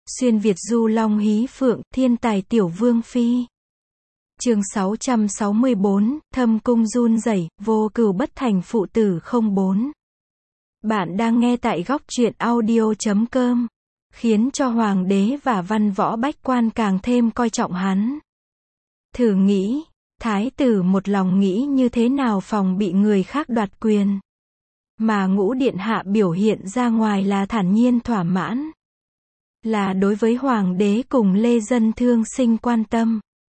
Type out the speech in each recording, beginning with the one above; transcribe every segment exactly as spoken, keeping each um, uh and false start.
Xuyên Việt du long hí phượng, thiên tài tiểu vương phi. Chương sáu trăm sáu mươi bốn, thâm cung run rẩy, vô cừu bất thành phụ tử không bốn. Bạn đang nghe tại góc truyện audio chấm com, khiến cho hoàng đế và văn võ bách quan càng thêm coi trọng hắn. Thử nghĩ, thái tử một lòng nghĩ như thế nào phòng bị người khác đoạt quyền. Mà Ngũ điện hạ biểu hiện ra ngoài là thản nhiên thỏa mãn. Là đối với hoàng đế cùng lê dân thương sinh quan tâm.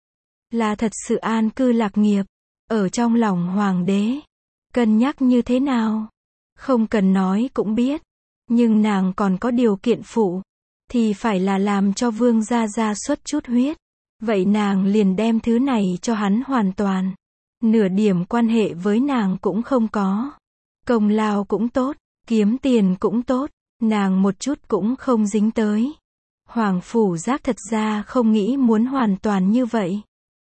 Là thật sự an cư lạc nghiệp. Ở trong lòng hoàng đế. Cân nhắc như thế nào? Không cần nói cũng biết. Nhưng nàng còn có điều kiện phụ. Thì phải là làm cho vương gia gia xuất chút huyết. Vậy nàng liền đem thứ này cho hắn hoàn toàn. Nửa điểm quan hệ với nàng cũng không có. Công lao cũng tốt. Kiếm tiền cũng tốt. Nàng một chút cũng không dính tới. Hoàng phủ giác thật ra không nghĩ muốn hoàn toàn như vậy.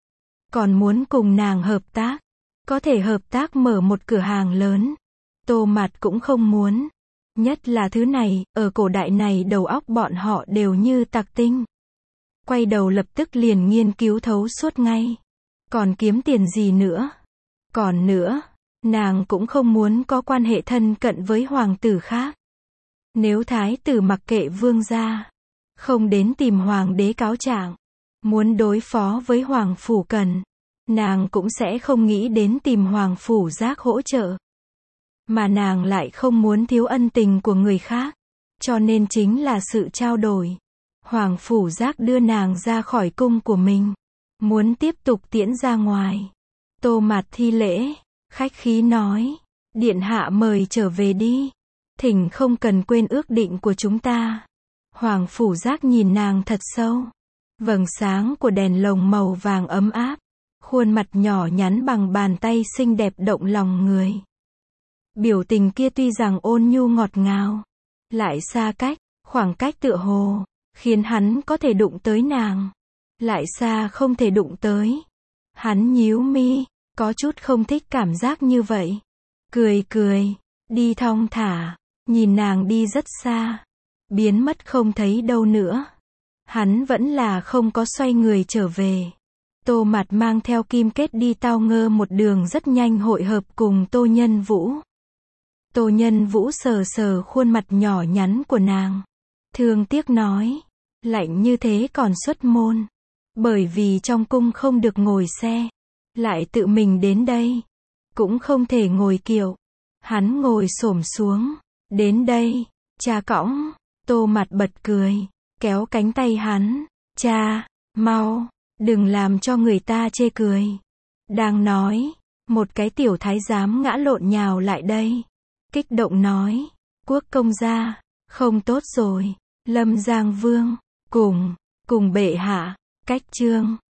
Còn muốn cùng nàng hợp tác. Có thể hợp tác mở một cửa hàng lớn. Tô Mạt cũng không muốn. Nhất là thứ này, ở cổ đại này đầu óc bọn họ đều như tạc tinh. Quay đầu lập tức liền nghiên cứu thấu suốt ngay. Còn kiếm tiền gì nữa? Còn nữa, nàng cũng không muốn có quan hệ thân cận với hoàng tử khác. Nếu thái tử mặc kệ vương gia, không đến tìm hoàng đế cáo trạng, muốn đối phó với hoàng phủ Cần, nàng cũng sẽ không nghĩ đến tìm hoàng phủ Giác hỗ trợ. Mà nàng lại không muốn thiếu ân tình của người khác, cho nên chính là sự trao đổi. Hoàng phủ Giác đưa nàng ra khỏi cung của mình, muốn tiếp tục tiễn ra ngoài. Tô Mạt thi lễ, khách khí nói, điện hạ mời trở về đi. Thỉnh không cần quên ước định của chúng ta. Hoàng phủ Giác nhìn nàng thật sâu. Vầng sáng của đèn lồng màu vàng ấm áp. Khuôn mặt nhỏ nhắn bằng bàn tay xinh đẹp động lòng người. Biểu tình kia tuy rằng ôn nhu ngọt ngào, lại xa cách, khoảng cách tựa hồ, khiến hắn có thể đụng tới nàng. Lại xa không thể đụng tới. Hắn nhíu mi, có chút không thích cảm giác như vậy. Cười cười, đi thong thả, nhìn nàng đi rất xa. Biến mất không thấy đâu nữa. Hắn vẫn là không có xoay người trở về. Tô Mạt mang theo Kim Kết đi Tao Ngơ một đường rất nhanh hội hợp cùng Tô Nhân Vũ. Tô Nhân Vũ sờ sờ khuôn mặt nhỏ nhắn của nàng. Thương tiếc nói, lạnh như thế còn xuất môn. Bởi vì trong cung không được ngồi xe. Lại tự mình đến đây. Cũng không thể ngồi kiệu. Hắn ngồi xổm xuống. Đến đây, cha cõng. Tô Mạt bật cười, kéo cánh tay hắn. Cha, mau, đừng làm cho người ta chê cười. Đang nói, một cái tiểu thái giám ngã lộn nhào lại đây. Kích động nói, quốc công gia, không tốt rồi. Lâm Giang Vương, cùng, cùng bệ hạ, cách trương.